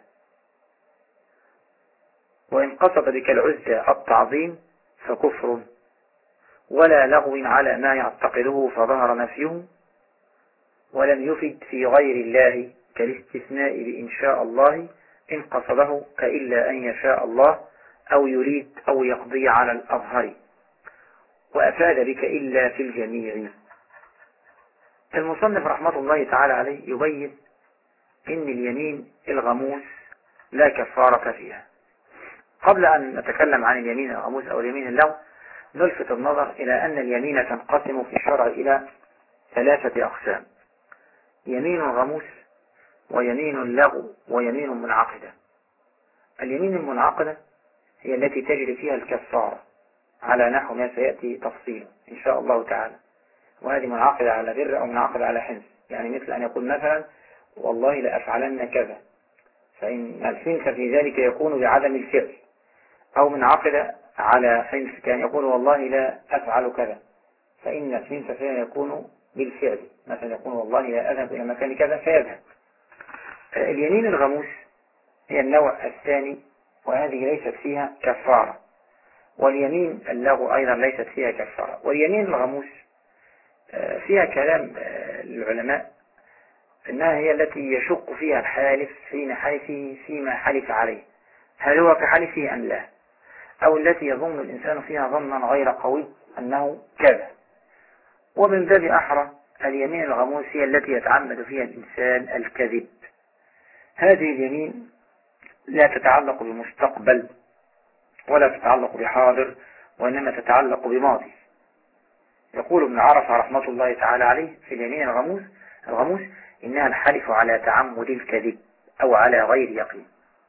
وإن قصد بك العزة التعظيم فكفر، ولا لغو على ما يعتقده فظهر نفيه، ولم يفد في غير الله كالاستثناء بإن شاء الله إن قصده كإلا أن يشاء الله أو يريد أو يقضي على الأظهر، وأفاد بك إلا في الجميع. المصنف رحمة الله تعالى عليه يبين إن اليمين الغموس لا كفارة فيها. قبل أن نتكلم عن اليمين الغموس أو اليمين اللغو نلفت النظر إلى أن اليمين تنقسم في الشرع إلى 3 أقسام: يمين غموس ويمين لغو ويمين منعقدة. اليمين المنعقدة هي التي تجري فيها الكفارة على نحو ما سيأتي تفصيل إن شاء الله تعالى، وهذه منعقدة على بر أو منعقدة على حنث، يعني مثل أن يقول مثلا والله لأفعلن كذا، فإن الحنث في ذلك يكون بعدم الفعل، أو منعقدة على حنث كان يقول والله لا أفعل كذا، فإن الحنث فيها يكون بالفعل، مثلا يقول والله لا أذهب إلى مكان كذا فيذهب. اليمين الغموس هي النوع الثاني، وهذه ليست فيها كفارة، واليمين اللغو أيضا ليست فيها كفارة. واليمين الغموس فيها كلام العلماء إنها هي التي يشق فيها الحالف حين حلفه فيما حلف عليه، هل هو كحلفه أم لا، أو التي يظن الإنسان فيها ظنا غير قوي أنه كذا. ومن باب أحرى اليمين الغموس هي التي يتعمد فيها الإنسان الكذب. هذه اليمين لا تتعلق بمستقبل ولا تتعلق بحاضر، وإنما تتعلق بماضي. يقول ابن عرفة رحمة الله تعالى عليه في اليمين الغموس إنها الحلف على تعمد الكذب أو على غير يقين.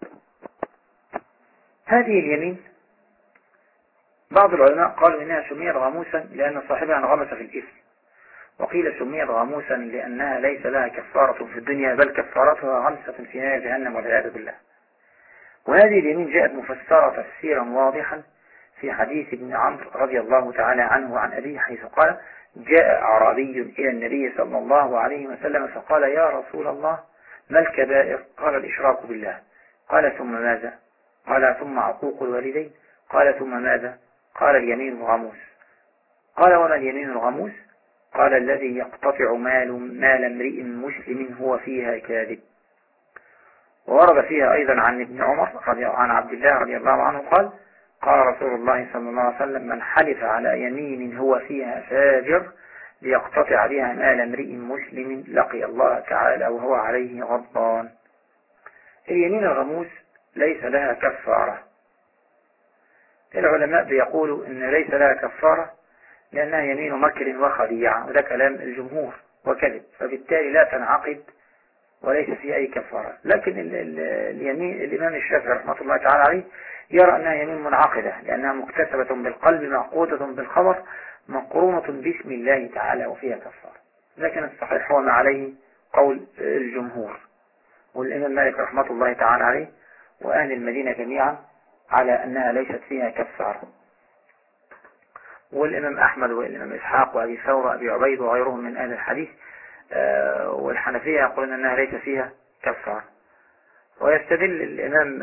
هذه اليمين بعض العلماء قالوا إنها سميت غموسا لأن صاحبها انغمس في الإثم، وقيل سميت غموسا لأنها ليس لها كفارة في الدنيا بل كفارتها غمسة في نار جهنم والعياذ بالله. وهذه اليمين جاءت مفسرة تفسيرا واضحا في حديث ابن عمرو رضي الله تعالى عنه وعن أبيه، حيث قال: جاء أعرابي إلى النبي صلى الله عليه وسلم فقال: يا رسول الله ما الكبائر؟ قال: الإشراك بالله. قال: ثم ماذا؟ قال: ثم عقوق الوالدين. قال: ثم ماذا؟ قال: اليمين الغموس. قال: وما اليمين الغموس؟ قال: الذي يقتطع مال امرئ مسلم هو فيها كاذب. وورد فيها أيضا عن ابن عمر عن عبد الله رضي الله عنه قال: قال رسول الله صلى الله عليه وسلم: من حلف على يمين هو فيها فاجر ليقتطع بها مال امرئ مسلم لقي الله تعالى وهو عليه غضبان. اليمين الغموس ليس لها كفارة. العلماء بيقولوا إن ليس لها كفارة لأنها يمين مكر وخديعة، وده كلام الجمهور وكذب، فبالتالي لا تنعقد وليس فيه أي كفارة. لكن اليمين الإمام الشافعي رحمة الله تعالى عليه يرى أنها يمين منعقدة لأنها مكتسبة بالقلب معقودة بالخبر مقرونة باسم الله تعالى وفيها كفارة. لكن الصحيح هو ما عليه قول الجمهور والإمام مالك رحمة الله تعالى عليه وأهل المدينة جميعا على أنها ليست فيها كفارة، والإمام أحمد والإمام إسحاق وأبي ثور وأبي عبيد وغيرهم من أهل الحديث والحنفية يقولون أنها ليس فيها كفارة. ويستدل الإمام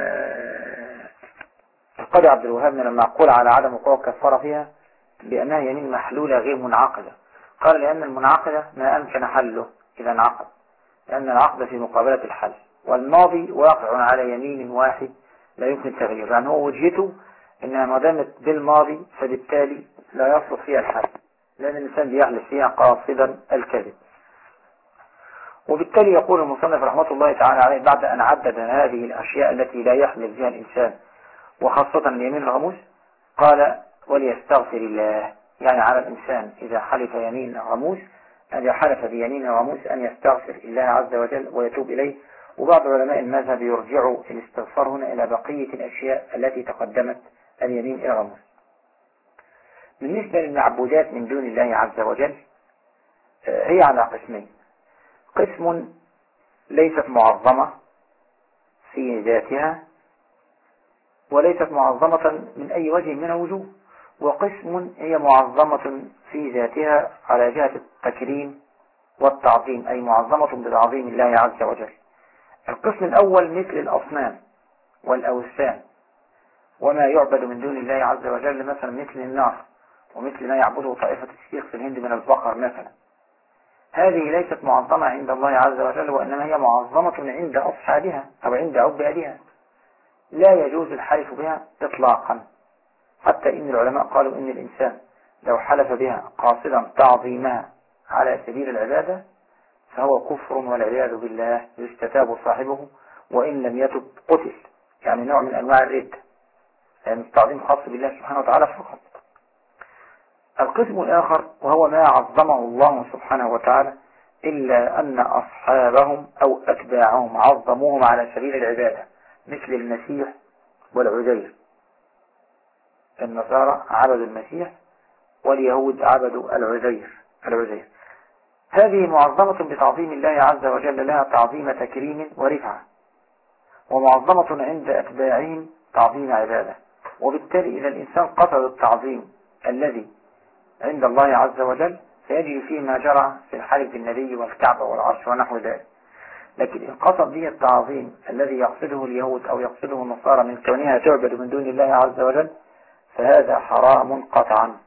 القاضي عبد الوهاب من المعقول على عدم وقوع الكفارة فيها بأنها يمين محلولة غير منعقدة. قال: لأن المنعقدة ما أمكن حله إذا انعقد، لأن العقد في مقابلة الحل، والماضي واقع على يمين واحد لا يمكن تغييره، يعني هو وجهته إنها ما دامت بالماضي فبالتالي لا يصلح فيها الحل، لأن الإنسان بيحلف فيها قاصدا الكذب. وبالتالي يقول المصنف رحمة الله تعالى عليه بعد أن عدد هذه الأشياء التي لا يحلف بها الإنسان وخاصة اليمين الغموس قال: وليستغفر الله. يعني على الإنسان إذا حلف يمين غموس أن يحلف بيمين غموس أن يستغفر الله عز وجل ويتوب إليه. وبعض علماء المذهب يرجع الاستغفار هنا إلى بقية الأشياء التي تقدمت اليمين الغموس. بالنسبة للمعبودات من دون الله عز وجل هي على قسمين: قسم ليست معظمة في ذاتها وليست معظمة من أي وجه من الوجوه، وقسم هي معظمة في ذاتها على جهة التكريم والتعظيم، أي معظمة بتعظيم الله عز وجل. القسم الأول مثل الأصنام والأوثان وما يعبد من دون الله عز وجل، مثلا مثل النار ومثل ما يعبده طائفة الشيخ في الهند من البقر مثلا. هذه ليست معظمة عند الله عز وجل، وإنما هي معظمة عند أصحابها أو عند عبادها، لا يجوز الحلف بها إطلاقا، حتى إن العلماء قالوا إن الإنسان لو حلف بها قاصدا تعظيمها على سبيل العبادة فهو كفر والعياذ بالله، يستتاب صاحبه وإن لم يتب قتل، يعني نوع من أنواع الردة، يعني التعظيم خاص بالله سبحانه وتعالى فقط. القسم الآخر وهو ما عظمه الله سبحانه وتعالى إلا أن أصحابهم أو أتباعهم عظموهم على سبيل العبادة، مثل المسيح والعزير. النصارى عبدوا المسيح واليهود عبدوا العزير. هذه معظمة بتعظيم الله عز وجل، لها تعظيم تكريم ورفعة، ومعظمة عند أتباعهم تعظيم عبادة. وبالتالي إذا الإنسان قصد التعظيم الذي عند الله عز وجل سيجري فيه ما جرى في الحلف بالنبي والكعبة والعرش ونحو ذلك. لكن إن قصد به التعظيم الذي يقصده اليهود أو يقصده النصارى من كونها تعبد من دون الله عز وجل فهذا حرام قطعا.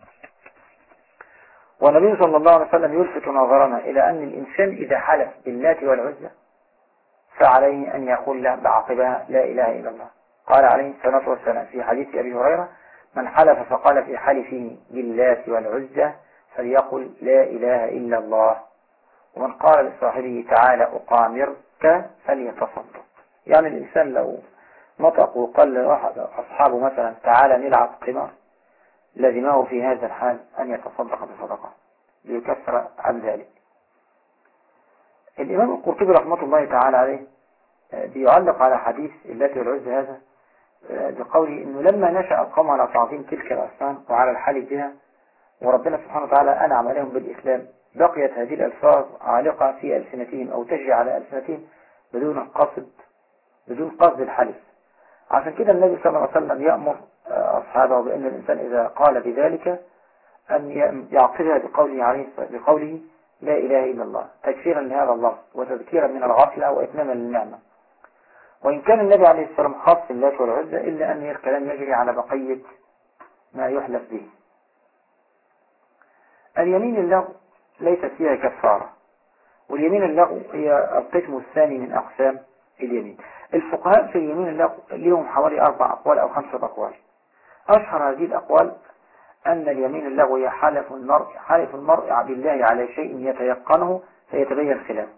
والنبي صلى الله عليه وسلم يلفت نظرنا إلى أن الإنسان إذا حلف باللات والعزى فعليه أن يقول له بعقبها لا إله إلا الله. قال عليه الصلاة والسلام في حديث أبي هريرة: من حلف فقال في حلفه باللات والعزى فليقل لا إله إلا الله. ومن قال لصاحبه تعالى أقامرك فليتصدق. يعني الإنسان لو نطق وقال لواحد أصحابه مثلا تعالى نلعب قمار، لزمه في هذا الحال أن يتصدق بصدقة ليكفر عن ذلك. الإمام القرطبي رحمة الله تعالى عليه بيعلق على حديث التي والعز هذا بقوله إنه لما نشأ القوم على تعظيم تلك الأصنام وعلى الحلف بها، وربنا سبحانه وتعالى أنعم عليهم بالإسلام، بقيت هذه الألفاظ عالقة في ألسنتهم أو تجري على ألسنتهم بدون قصد الحلف. عشان كده النبي صلى الله عليه وسلم يأمر أصحابه بأن الإنسان إذا قال بذلك أن يعقلها بقوله لا إله إلا الله، تكفيرا لهذا الله وتذكيرا من الغفلة وإتماما للنعمة. وإن كان النبي عليه الصلاة والسلام خاص باللات والعزى إلا أن الكلام يجري على بقية ما يحلف به. اليمين اللغو ليست فيها كفارة، واليمين اللغو هي القسم الثاني من أقسام اليمين. الفقهاء في اليمين اللغو لهم حوالي 4 أقوال أو 5 أقوال. أشهر هذه الأقوال أن اليمين اللغو هي حلف المرء بالله على شيء يتيقنه فيتبين خلافه.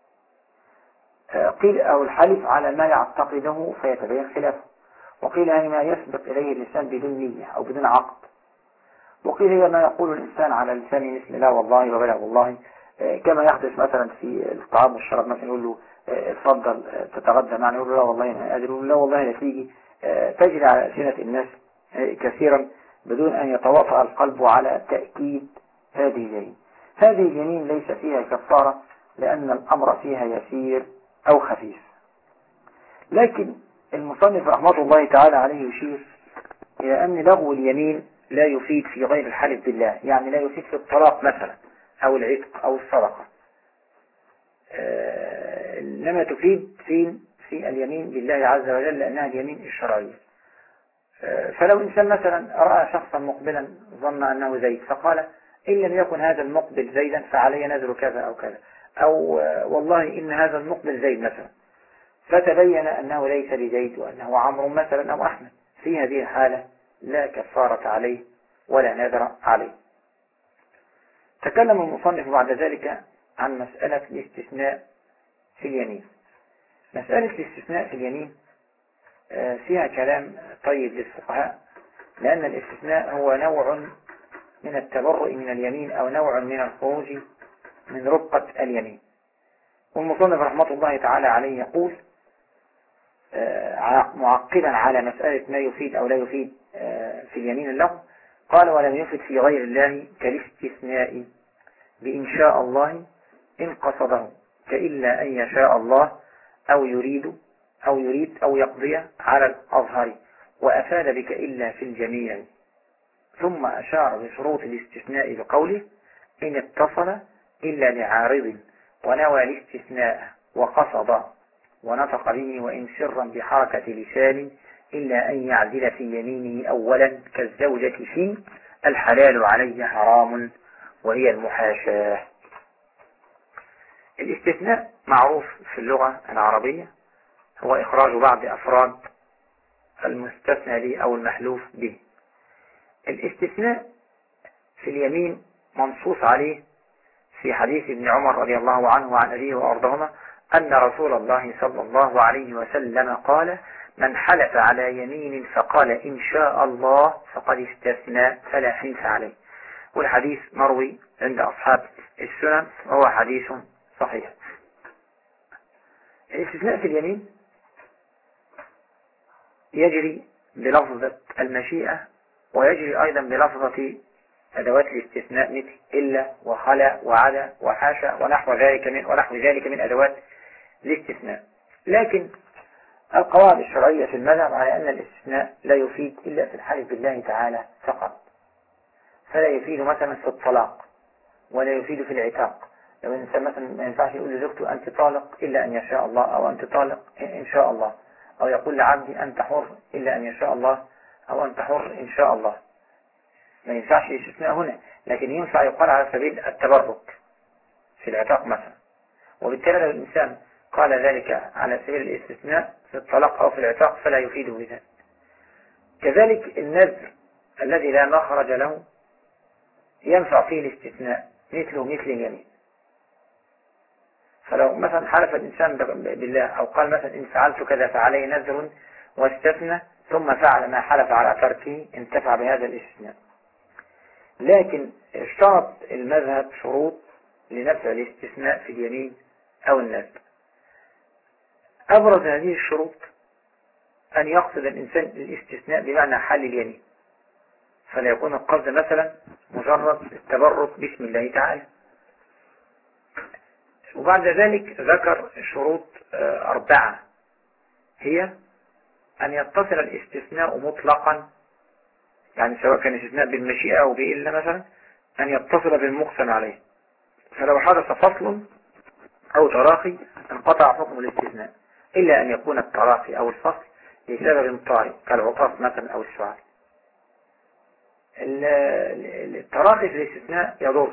قيل أو الحلف على ما يعتقده فيتبين خلافه، وقيل هي ما يسبق إليه اللسان بدون نية أو بدون عقد، وقيل هي ما يقول الإنسان على لسانه مثل لا والله وبلا والله، كما يحدث مثلا في الطعام والشراب، مثلا يقول له اتفضل تتغدى معنا، يقول له لا والله أنا قادر، يقول له لا والله لا تيجي. تجري على ألسنة الناس كثيرا بدون أن يتواطأ القلب على تأكيد هذه اليمين. هذه اليمين ليس فيها كفارة لأن الأمر فيها يسير أو خفيف. لكن المصنف رحمة الله تعالى عليه يشير إلى أن لغو اليمين لا يفيد في غير الحلف بالله، يعني لا يفيد في الطلاق مثلا أو العتق أو الصدقة، إنما تفيد في اليمين بالله عز وجل لأنها اليمين الشرعية. فلو إنسان مثلا رأى شخصا مقبلا ظن أنه زيد فقال إن لم يكن هذا المقبل زيدا فعلي نذر كذا أو كذا، أو والله إن هذا المقبل زيد مثلا، فتبين أنه ليس لزيد وأنه عمرو مثلا أو أحمد، في هذه الحالة لا كفارة عليه ولا نذر عليه. تكلم المصنف بعد ذلك عن مسألة الاستثناء في اليمين. مسألة الاستثناء في اليمين فيها كلام طيب للفقهاء، لأن الاستثناء هو نوع من التبرؤ من اليمين أو نوع من الخروج من رقة اليمين. والمصنف رحمة الله تعالى عليه يقول معقبا على مسألة ما يفيد أو لا يفيد في اليمين اللغو، قال ولم يفيد في غير الله كالاستثناء بإن شاء الله إن قصده، كإلا أن يشاء الله أو يريد أو يقضي على الأظهر، وأفاد بك إلا في الجميع. ثم أشار بشروط الاستثناء بقوله إن اتصل إلا لعارض ونوى الاستثناء وقصد ونطق به وإن سرا بحركة لسان إلا أن يعدل في يمينه أولا كالزوجة في الحلال عليه حرام وهي المحاشاة. الاستثناء معروف في اللغة العربية هو إخراج بعض أفراد المستثنى به أو المحلوف به. الاستثناء في اليمين منصوص عليه في حديث ابن عمر رضي الله عنه وعن أبيه وأرضهما أن رسول الله صلى الله عليه وسلم قال من حلف على يمين فقال إن شاء الله فقد استثنى فلا حنث عليه. والحديث مروي عند أصحاب السنن وهو حديث صحيح. الاستثناء في اليمين يجري بلفظة المشيئة ويجري أيضا بلفظة أدوات الاستثناء مثل إلا وخلا وعدا وحاشا ونحو ذلك من أدوات الاستثناء. لكن القواعد الشرعية في المذهب على أن الاستثناء لا يفيد إلا في الحلف بالله تعالى فقط، فلا يفيد مثلا في الطلاق ولا يفيد في العتاق. لو الإنسان مثلا ما ينفعش يقول لزوجته أنت طالق إلا أن يشاء الله، أو أنت طالق إن شاء الله، أو يقول لعبدي أنت حر إلا أن يشاء الله، أو أنت حر إن شاء الله. ما ينفعش الاستثناء هنا، لكن ينفع يقال على سبيل التبرك في العتاق مثلا. وبالتالي لو الإنسان قال ذلك على سبيل الاستثناء في الطلاق أو في العتاق فلا يفيده بذلك. كذلك النذر الذي لا مخرج له ينفع فيه الاستثناء مثل اليمين. فلو مثلا حلف الإنسان بالله أو قال مثلا إن فعلت كذا فعلي نذر واستثنى ثم فعل ما حلف على تركه انتفع بهذا الاستثناء. لكن اشترط المذهب شروط لنفع الاستثناء في اليمين أو النذر. أبرز هذه الشروط أن يقصد الإنسان الاستثناء بمعنى حل اليمين، فلا يكون القصد مثلا مجرد التبرك باسم الله تعالى. وبعد ذلك ذكر شروط 4، هي أن يتصل الاستثناء مطلقا، يعني سواء كان استثناء بالمشيئة أو بإلا مثلا، أن يتصل بالمقسم عليه، فلو حدث فصل أو تراخي انقطع حكم الاستثناء، إلا أن يكون التراخي أو الفصل لسبب طارئ كالعطاس مثلا أو السعال. التراخي في الاستثناء يضر،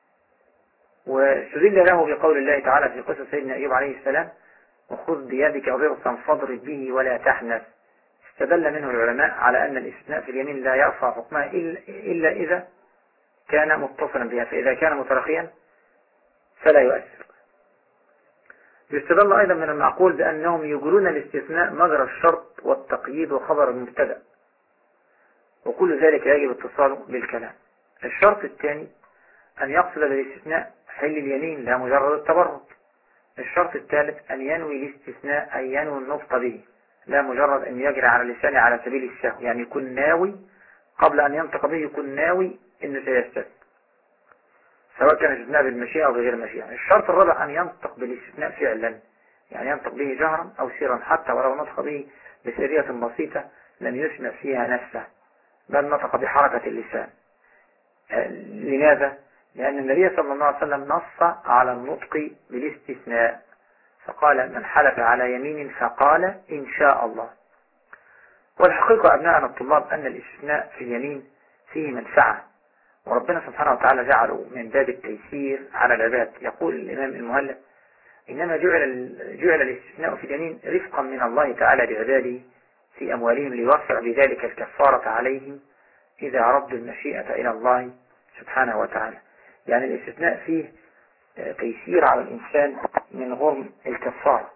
واستدل له بقول الله تعالى في قصة سيدنا أيوب عليه السلام: وخذ بيدك ضغطا فاضرب به ولا تحنث. استدل منه العلماء على أن الاستثناء في اليمين لا يرفع حكمها إلا إذا كان متصلا بها، فإذا كان متراخيا فلا يؤثر. يستدل أيضا من المعقول بأنهم يجرون الاستثناء مجرى الشرط والتقييد وخبر المبتدأ، وكل ذلك يجب اتصاله بالكلام. الشرط الثاني أن يقصد بالاستثناء حل اليمين لا مجرد التبرك. الشرط الثالث أن ينوي الاستثناء، أي ينوي النطق به، لا مجرد أن يجري على لسانه على سبيل السهو، يعني يكون ناوي قبل أن ينطق به، يكون ناوي أنه سيستثنى، سواء كان الاستثناء بالمشيئة أو بغير المشيئة. الشرط الرابع أن ينطق بالاستثناء فعلا، يعني ينطق به جهرا أو سرا، حتى ولو نطق به بسرية بسيطة لم يسمع فيها نفسه، بل نطق بحركة اللسان. لماذا؟ لأن النبي صلى الله عليه وسلم نص على النطق بالاستثناء، فقال: من حلف على يمين فقال إن شاء الله. والحقيقة أبناءنا الطلاب أن الاستثناء في اليمين فيه منفعة، وربنا سبحانه وتعالى جعله من باب التيسير على العباد. يقول الإمام المهلب: إنما جعل الاستثناء في اليمين رفقا من الله تعالى بعباده في أموالهم، ليوفر بذلك الكفارة عليهم إذا ردوا المشيئة إلى الله سبحانه وتعالى. يعني الاستثناء فيه تيسير على الإنسان من غرم الكفارة.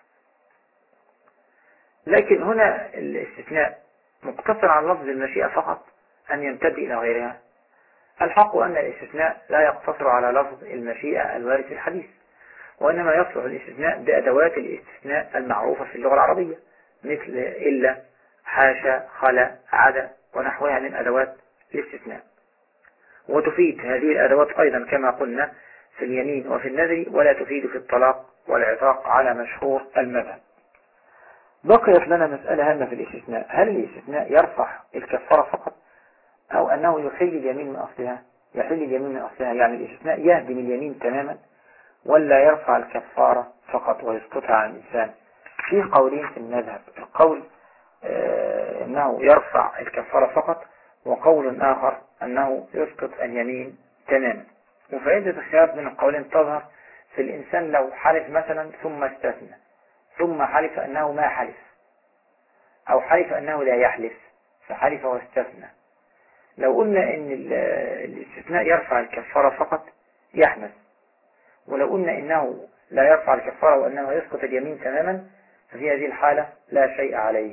لكن هنا الاستثناء مقتصر على لفظ المشيئة فقط أن يمتد إلى غيرها؟ الحق أن الاستثناء لا يقتصر على لفظ المشيئة الوارد في الحديث، وإنما يصلح الاستثناء بأدوات الاستثناء المعروفة في اللغة العربية، مثل إلا، حاشا، خلا، عدا ونحوها من أدوات الاستثناء. وتفيد هذه الأدوات أيضا كما قلنا في اليمين وفي النذر، ولا تفيد في الطلاق والعتاق على مشهور المذهب. بقيت لنا مسألة هامة في الاستثناء: هل الاستثناء يرفع الكفارة فقط، أو أنه يحل اليمين من أصلها؟ يحل اليمين من أصلها يعني الاستثناء يهدم اليمين تماما، ولا يرفع الكفارة فقط ويسقطها عن الإنسان؟ في قولين في المذهب: القول أنه يرفع الكفارة فقط، وقول آخر أنه يسقط اليمين تماما. وفائدة الخلاف من القولين تظهر في الإنسان لو حلف مثلا ثم استثنى، ثم حلف أنه ما حلف، أو حلف أنه لا يحلف فحلف واستثنى. لو قلنا أن الاستثناء يرفع الكفارة فقط يحنث، ولو قلنا إنه لا يرفع الكفارة وأنه يسقط اليمين تماما، ففي هذه الحالة لا شيء عليه.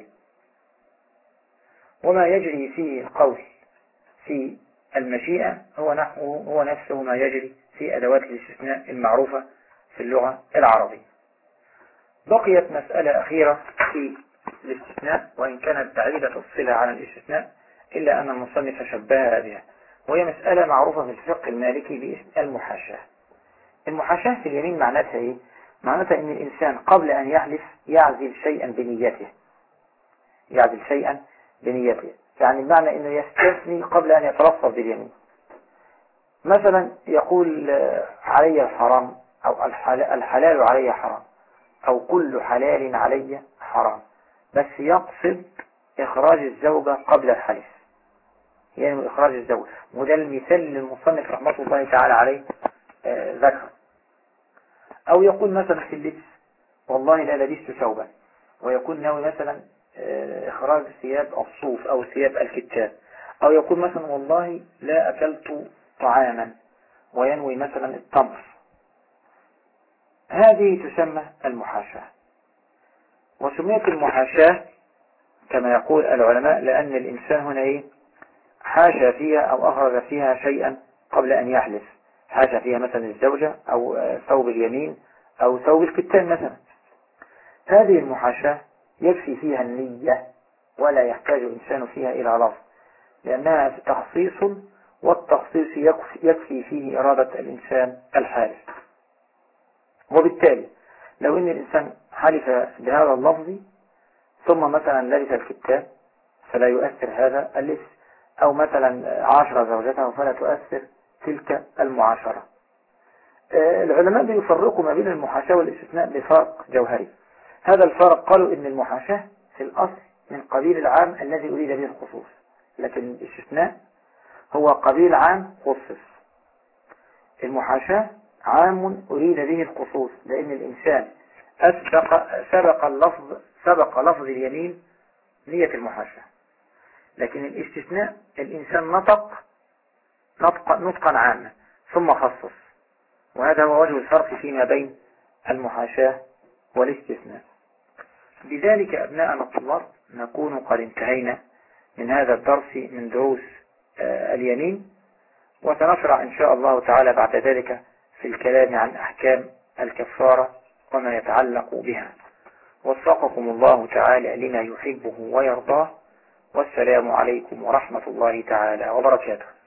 وما يجري فيه القول في المشيئة هو نفسه ما يجري في أدوات الاستثناء المعروفة في اللغة العربية. بقيت مسألة أخيرة في الاستثناء، وإن كانت بعيدة الصلة على الاستثناء إلا أن المصنف شبهها بها، وهي مسألة معروفة في الفقه المالكي باسم المحاشاة. المحاشاة في اليمين معناتها إيه؟ معناتها أن الإنسان قبل أن يحلف يعزل شيئا بنيته، يعزل شيئا بنيته، يعني بمعنى أنه يستثني قبل أن يتلفظ باليمين. مثلا يقول علي الحرام، أو الحلال علي حرام، أو كل حلال علي حرام، بس يقصد إخراج الزوجة قبل الحلف، يعني إخراج الزوجة. وده المثال للمصنف رحمة الله تعالى عليه ذكر. أو يقول مثلا في اللبس: والله لا لبست ثوبا، ويكون ناوي مثلا إخراج ثياب الصوف أو ثياب الكتاب. أو يقول مثلا: والله لا أكلت طعاما، وينوي مثلا التمر. هذه تسمى المحاشاة. وسميت المحاشاة كما يقول العلماء لأن الإنسان هنا حاشا فيها أو أخرج فيها شيئا قبل أن يحلف، حاشا فيها مثلا الزوجة أو ثوب اليمين أو ثوب الكتان مثلا. هذه المحاشاة يكفي فيها النية ولا يحتاج الإنسان فيها إلى لفظ، لأنها تخصيص، والتخصيص يكفي فيه إرادة الإنسان الحالف. وبالتالي لو أن الإنسان حلف بهذا اللفظ ثم مثلا لبس الكتان فلا يؤثر هذا اللبس، أو مثلا عاشر زوجته فلا تؤثر تلك المعاشرة. العلماء بيفرقوا ما بين المحاشاة والاستثناء بفرق جوهري. هذا الفرق قالوا إن المحاشاة في الأصل من قبيل العام الذي أريد به الخصوص، لكن الاستثناء هو قبيل عام خصص. المحاشاة عام أريد به الخصوص، لأن الإنسان سبق لفظ اليمين نية المحاشاة، لكن الاستثناء الإنسان نطقا عاما ثم خصص. وهذا هو وجه الفرق فيما بين المحاشاة والاستثناء. بذلك أبناءنا الطلاب نكون قد انتهينا من هذا الدرس من دروس اليمين، وسنشرع إن شاء الله تعالى بعد ذلك في الكلام عن أحكام الكفارة وما يتعلق بها. وفقكم الله تعالى لما يحبه ويرضاه، والسلام عليكم ورحمة الله تعالى وبركاته.